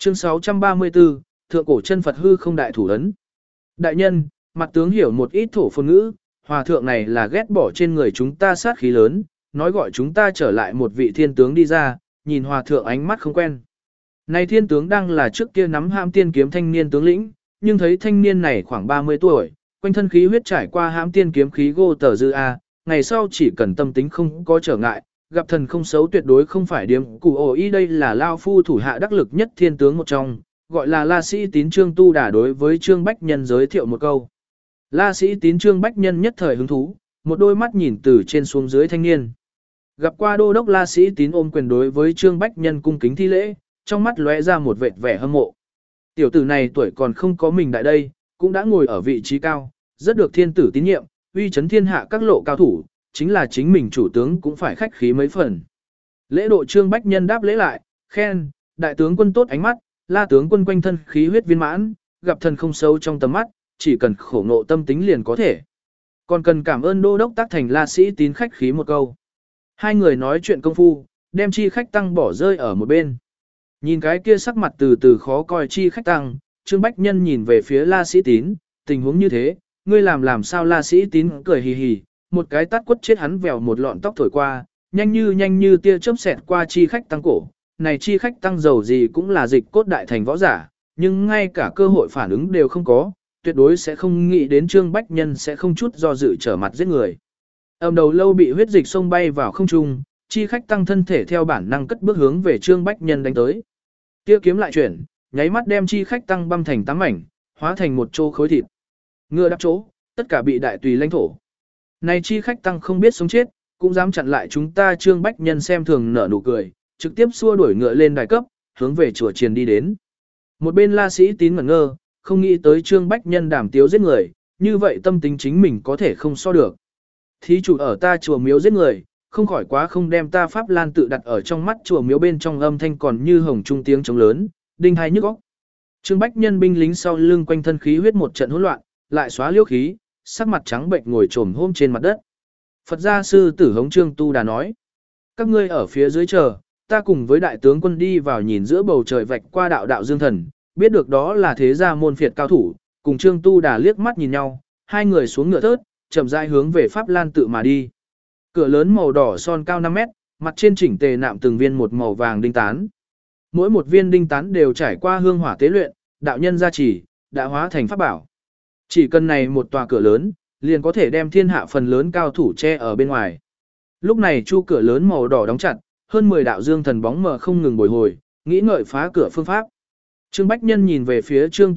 Chương 634, Thượng cổ chân Phật hư không đại thủ ấn. Đại nhân, mặt tướng hiểu một ít thổ phồn ngữ, hòa thượng này là ghét bỏ trên người chúng ta sát khí lớn, nói gọi chúng ta trở lại một vị thiên tướng đi ra, nhìn hòa thượng ánh mắt không quen. Này thiên tướng đang là trước kia nắm hãm tiên kiếm thanh niên tướng lĩnh, nhưng thấy thanh niên này khoảng 30 tuổi, quanh thân khí huyết trải qua hãm tiên kiếm khí gô tờ dư a, ngày sau chỉ cần tâm tính không có trở ngại, gặp thần không xấu tuyệt đối không phải điếm cụ ổ y. Đây là lao phu thủ hạ đắc lực nhất thiên tướng một trong, gọi là La Sĩ Tín Trương Tu Đà. Đối với Trương Bách Nhân giới thiệu một câu. La Sĩ Tín Trương Bách Nhân nhất thời hứng thú, một đôi mắt nhìn từ trên xuống dưới thanh niên. Gặp qua đô đốc La Sĩ Tín ôm quyền đối với Trương Bách Nhân cung kính thi lễ, trong mắt lóe ra một vệt vẻ hâm mộ. Tiểu tử này tuổi còn không có mình đại đây, cũng đã ngồi ở vị trí cao, rất được thiên tử tín nhiệm, uy chấn thiên hạ các lộ cao thủ, chính là chính mình chủ tướng cũng phải khách khí mấy phần. Lễ độ Trương Bách Nhân đáp lễ lại, khen, đại tướng quân tốt ánh mắt, La tướng quân quanh thân khí huyết viên mãn, gặp thần không sâu trong tầm mắt, chỉ cần khổ ngộ tâm tính liền có thể. Còn cần cảm ơn đô đốc tác thành La Sĩ Tín khách khí một câu. Hai người nói chuyện công phu, đem chi khách tăng bỏ rơi ở một bên. Nhìn cái kia sắc mặt từ từ khó coi chi khách tăng, Trương Bách Nhân nhìn về phía La Sĩ Tín, tình huống như thế, ngươi làm sao? La Sĩ Tín cười hì hì, một cái tát quất chết hắn vèo một lọn tóc thổi qua, nhanh như tia chớp xẹt qua chi khách tăng cổ. Này chi khách tăng dầu gì cũng là dịch cốt đại thành võ giả, nhưng ngay cả cơ hội phản ứng đều không có, tuyệt đối sẽ không nghĩ đến Trương Bách Nhân sẽ không chút do dự trở mặt giết người. Đầu lâu bị huyết dịch xông bay vào không trung, chi khách tăng thân thể theo bản năng cất bước hướng về Trương Bách Nhân đánh tới. Kia kiếm lại chuyển, nháy mắt đem chi khách tăng băm thành 8 mảnh, hóa thành một chỗ khối thịt. Ngựa đắp chỗ, tất cả bị đại tùy lãnh thổ. Này chi khách tăng không biết sống chết, cũng dám chặn lại chúng ta. Trương Bách Nhân xem thường nở nụ cười, trực tiếp xua đuổi ngựa lên đài cấp, hướng về chùa chiền đi đến. Một bên La Sĩ Tín ngẩn ngơ, không nghĩ tới Trương Bách Nhân đảm tiếu giết người, như vậy tâm tính chính mình có thể không so được. Thí chủ ở ta chùa miếu giết người, không khỏi quá không đem ta Pháp Lan tự đặt ở trong mắt. Chùa miếu bên trong âm thanh còn như hồng trung tiếng trống lớn, đinh hai nhức óc. Trương Bách Nhân binh lính sau lưng quanh thân khí huyết một trận hỗn loạn, lại xóa liễu khí, sắc mặt trắng bệnh ngồi trồm hôm trên mặt đất. Phật gia sư tử Hống Trương Tu Đà nói: các ngươi ở phía dưới chờ, ta cùng với đại tướng quân đi vào. Nhìn giữa bầu trời vạch qua đạo đạo dương thần, biết được đó là thế gia môn phiệt cao thủ, cùng Trương Tu Đà liếc mắt nhìn nhau, hai người xuống ngựa thớt, chậm rãi hướng về Pháp Lan tự mà đi. Cửa lớn màu đỏ son cao 5 mét, mặt trên chỉnh tề nạm từng viên một màu vàng đinh tán. Mỗi một viên đinh tán đều trải qua hương hỏa tế luyện, đạo nhân gia trì, đã hóa thành pháp bảo. Chỉ cần này một tòa cửa lớn, liền có thể đem thiên hạ phần lớn cao thủ che ở bên ngoài. Lúc này chu cửa lớn màu đỏ đóng chặt, hơn 10 đạo dương thần bóng mờ không ngừng bồi hồi, nghĩ ngợi phá cửa phương pháp. Trương Bách Nhân nhìn về phía Trương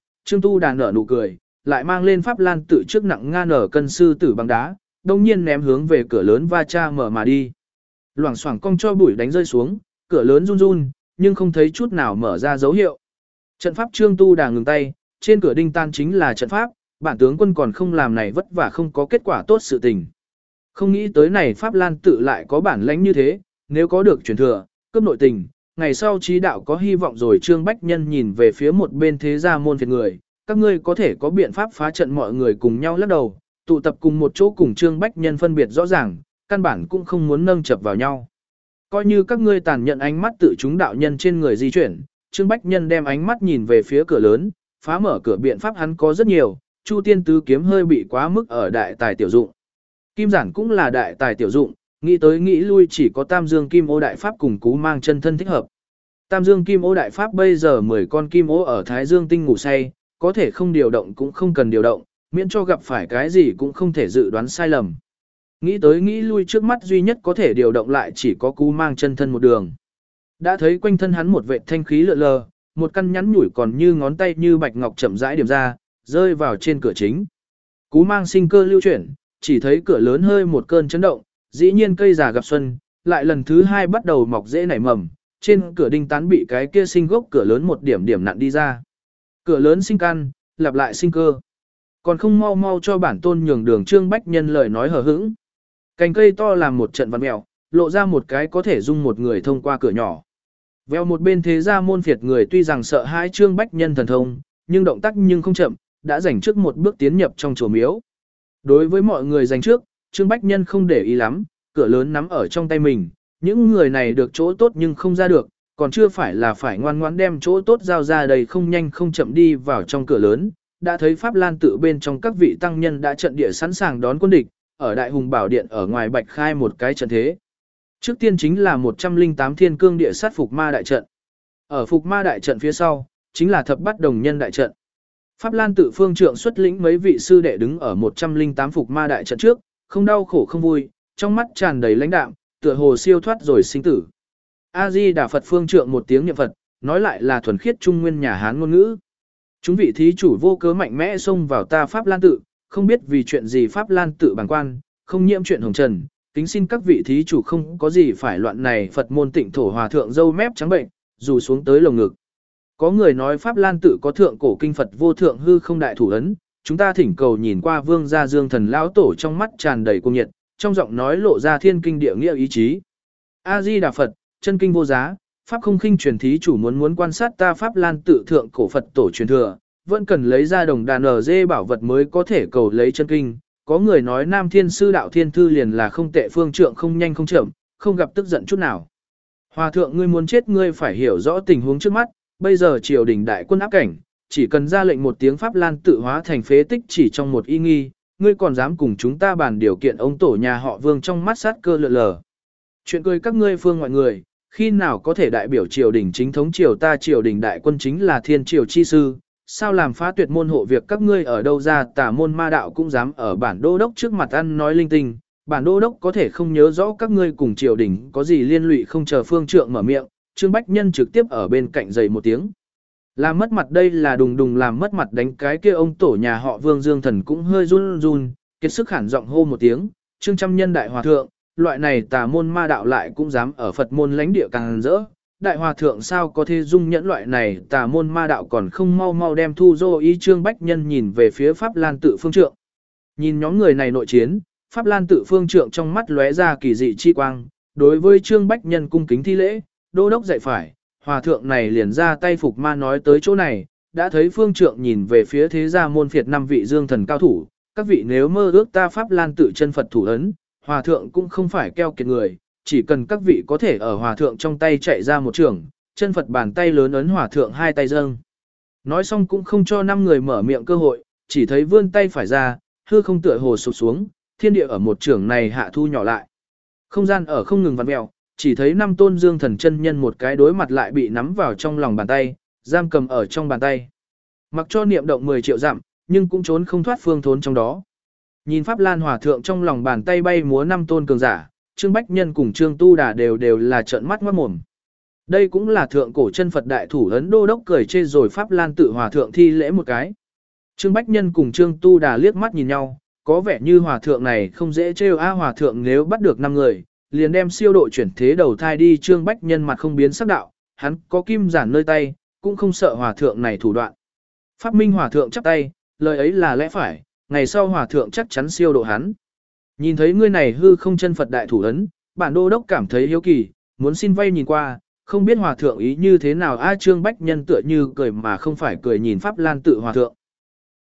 Tu Đà nở nụ cười, lại mang lên Pháp Lan tự trước nặng nga nở cân sư tử bằng đá, đông nhiên ném hướng về cửa lớn va cha mở mà đi. Loảng xoảng cong cho bụi đánh rơi xuống, cửa lớn run run, nhưng không thấy chút nào mở ra dấu hiệu. Trận pháp Trương Tu Đà ngừng tay, trên cửa đinh tan chính là trận pháp, bản tướng quân còn không làm này vất vả không có kết quả tốt sự tình. Không nghĩ tới này Pháp Lan tự lại có bản lãnh như thế, nếu có được truyền thừa, cướp nội tình, ngày sau trí đạo có hy vọng rồi. Trương Bách Nhân nhìn về phía một bên thế gia môn phiệt người, các ngươi có thể có biện pháp phá trận. Mọi người cùng nhau lắc đầu, tụ tập cùng một chỗ cùng Trương Bách Nhân phân biệt rõ ràng, căn bản cũng không muốn nâng chập vào nhau. Coi như các ngươi tàn nhận ánh mắt tự chúng đạo nhân trên người di chuyển, Trương Bách Nhân đem ánh mắt nhìn về phía cửa lớn, phá mở cửa biện pháp hắn có rất nhiều, Chu Tiên Tứ Kiếm hơi bị quá mức ở đại tài tiểu dụng. Kim Giản cũng là đại tài tiểu dụng, nghĩ tới nghĩ lui chỉ có Tam Dương Kim Ô Đại Pháp cùng Cú Mang Chân Thân thích hợp. Tam Dương Kim Ô Đại Pháp bây giờ 10 con kim ô ở Thái Dương Tinh ngủ say, có thể không điều động cũng không cần điều động, miễn cho gặp phải cái gì cũng không thể dự đoán sai lầm. Nghĩ tới nghĩ lui trước mắt duy nhất có thể điều động lại chỉ có Cú Mang Chân Thân một đường. Đã thấy quanh thân hắn một vệt thanh khí lượn lờ, một căn nhắn nhủi còn như ngón tay như bạch ngọc chậm rãi điểm ra, rơi vào trên cửa chính. Cú Mang sinh cơ lưu chuyển, chỉ thấy cửa lớn hơi một cơn chấn động, dĩ nhiên cây già gặp xuân, lại lần thứ 2 bắt đầu mọc rễ nảy mầm, trên cửa đinh tán bị cái kia sinh gốc cửa lớn một điểm điểm nặn đi ra. Cửa lớn sinh căn, lặp lại sinh cơ. Còn không mau mau cho bản tôn nhường đường. Trương Bách Nhân lời nói hờ hững. Cành cây to làm một trận vặn mèo, lộ ra một cái có thể dung một người thông qua cửa nhỏ. Veo một bên thế gia môn phiệt người tuy rằng sợ hãi Trương Bách Nhân thần thông, nhưng động tác nhưng không chậm, đã giành trước một bước tiến nhập trong chùa miếu. Đối với mọi người giành trước, Trương Bách Nhân không để ý lắm, cửa lớn nắm ở trong tay mình, những người này được chỗ tốt nhưng không ra được, còn chưa phải là phải ngoan ngoãn đem chỗ tốt giao ra đây, không nhanh không chậm đi vào trong cửa lớn, đã thấy Pháp Lan tự bên trong các vị tăng nhân đã trận địa sẵn sàng đón quân địch, ở Đại Hùng Bảo Điện ở ngoài bạch khai một cái trận thế. Trước tiên chính là 108 thiên cương địa sát Phục Ma đại trận. Ở Phục Ma đại trận phía sau, chính là Thập Bát Đồng Nhân đại trận. Pháp Lan tự phương trượng xuất lĩnh mấy vị sư đệ đứng ở 108 Phục Ma đại trận trước, không đau khổ không vui, trong mắt tràn đầy lãnh đạm, tựa hồ siêu thoát rồi sinh tử. A Di Đà Phật phương trượng một tiếng niệm Phật, nói lại là thuần khiết trung nguyên nhà Hán ngôn ngữ. Chúng vị thí chủ vô cớ mạnh mẽ xông vào ta Pháp Lan tự, không biết vì chuyện gì Pháp Lan tự bàng quan, không nhiễm chuyện hồng trần, kính xin các vị thí chủ không có gì phải loạn này. Phật môn Tịnh thổ hòa thượng dâu mép trắng bệnh, dù xuống tới lồng ngực. Có người nói Pháp Lan tự có thượng cổ kinh Phật vô thượng hư không đại thủ ấn, chúng ta thỉnh cầu nhìn qua vương gia Dương Thần lão tổ trong mắt tràn đầy cuồng nhiệt, trong giọng nói lộ ra thiên kinh địa nghĩa ý chí. A Di Đà Phật, chân kinh vô giá, pháp không khinh truyền thí chủ muốn quan sát ta Pháp Lan tự thượng cổ Phật tổ truyền thừa, vẫn cần lấy ra đồng đàn ở dê bảo vật mới có thể cầu lấy chân kinh. Có người nói Nam Thiên sư đạo thiên thư liền là không tệ, phương trượng không nhanh không chậm, không gặp tức giận chút nào. Hòa thượng ngươi muốn chết, ngươi phải hiểu rõ tình huống trước mắt, bây giờ triều đình đại quân áp cảnh, chỉ cần ra lệnh một tiếng Pháp Lan tự hóa thành phế tích chỉ trong một y nghi, ngươi còn dám cùng chúng ta bàn điều kiện. Ông tổ nhà họ Vương trong mắt sát cơ lượn lờ. Chuyện cười các ngươi phương ngoại người, khi nào có thể đại biểu triều đình chính thống triều ta, triều đình đại quân chính là thiên triều chi sư, sao làm phá tuyệt môn hộ việc các ngươi ở đâu ra tà môn ma đạo cũng dám ở bản đô đốc trước mặt ăn nói linh tinh. Bản đô đốc có thể không nhớ rõ các ngươi cùng triều đình có gì liên lụy. Không chờ phương trượng mở miệng, Trương Bách Nhân trực tiếp ở bên cạnh giày một tiếng. Làm mất mặt, đây là đùng đùng làm mất mặt đánh cái kia. Ông tổ nhà họ Vương Dương Thần cũng hơi run run, kiệt sức hẳn giọng hô một tiếng, Trương Trăm Nhân đại hòa thượng, loại này tà môn ma đạo lại cũng dám ở Phật môn lãnh địa càng rỡ. Đại hòa thượng sao có thể dung nhẫn loại này tà môn ma đạo, còn không mau mau đem thu dô ý. Trương Bách Nhân nhìn về phía Pháp Lan tự phương trượng. Nhìn nhóm người này nội chiến, Pháp Lan tự phương trượng trong mắt lóe ra kỳ dị chi quang, đối với Trương Bách Nhân cung kính thi lễ, đô đốc dạy phải. Hòa thượng này liền ra tay Phục Ma nói tới chỗ này, đã thấy phương trượng nhìn về phía thế gia môn phiệt 5 vị Dương Thần cao thủ, các vị nếu mơ ước ta Pháp Lan tự chân Phật thủ ấn, hòa thượng cũng không phải keo kiệt người, chỉ cần các vị có thể ở hòa thượng trong tay chạy ra một trường, chân Phật bàn tay lớn ấn hòa thượng hai tay dâng. Nói xong cũng không cho 5 người mở miệng cơ hội, chỉ thấy vươn tay phải ra, hư không tựa hồ sụp xuống, thiên địa ở một trường này hạ thu nhỏ lại. Không gian ở không ngừng vặn mèo, chỉ thấy 5 tôn Dương Thần chân nhân một cái đối mặt lại bị nắm vào trong lòng bàn tay, giam cầm ở trong bàn tay. Mặc cho niệm động 10 triệu dặm, nhưng cũng trốn không thoát phương thốn trong đó. Nhìn Pháp Lan hòa thượng trong lòng bàn tay bay múa 5 tôn cường giả, Trương Bách Nhân cùng Trương Tu Đà đều là trợn mắt ngoát mồm. Đây cũng là thượng cổ chân Phật đại thủ ấn. Đô đốc cười chê rồi Pháp Lan tự hòa thượng thi lễ một cái. Trương Bách Nhân cùng Trương Tu Đà liếc mắt nhìn nhau, có vẻ như hòa thượng này không dễ trêu a. Hòa thượng nếu bắt được 5 người, liền đem siêu độ chuyển thế đầu thai đi. Trương Bách Nhân mặt không biến sắc đạo, hắn có kim giản nơi tay, cũng không sợ hòa thượng này thủ đoạn. Pháp Minh hòa thượng chắp tay, lời ấy là lẽ phải, ngày sau hòa thượng chắc chắn siêu độ hắn. Nhìn thấy ngươi này hư không chân Phật đại thủ ấn, bản đô đốc cảm thấy hiếu kỳ, muốn xin vay nhìn qua, không biết hòa thượng ý như thế nào. A Trương Bách Nhân tựa như cười mà không phải cười nhìn Pháp Lan tự hòa thượng.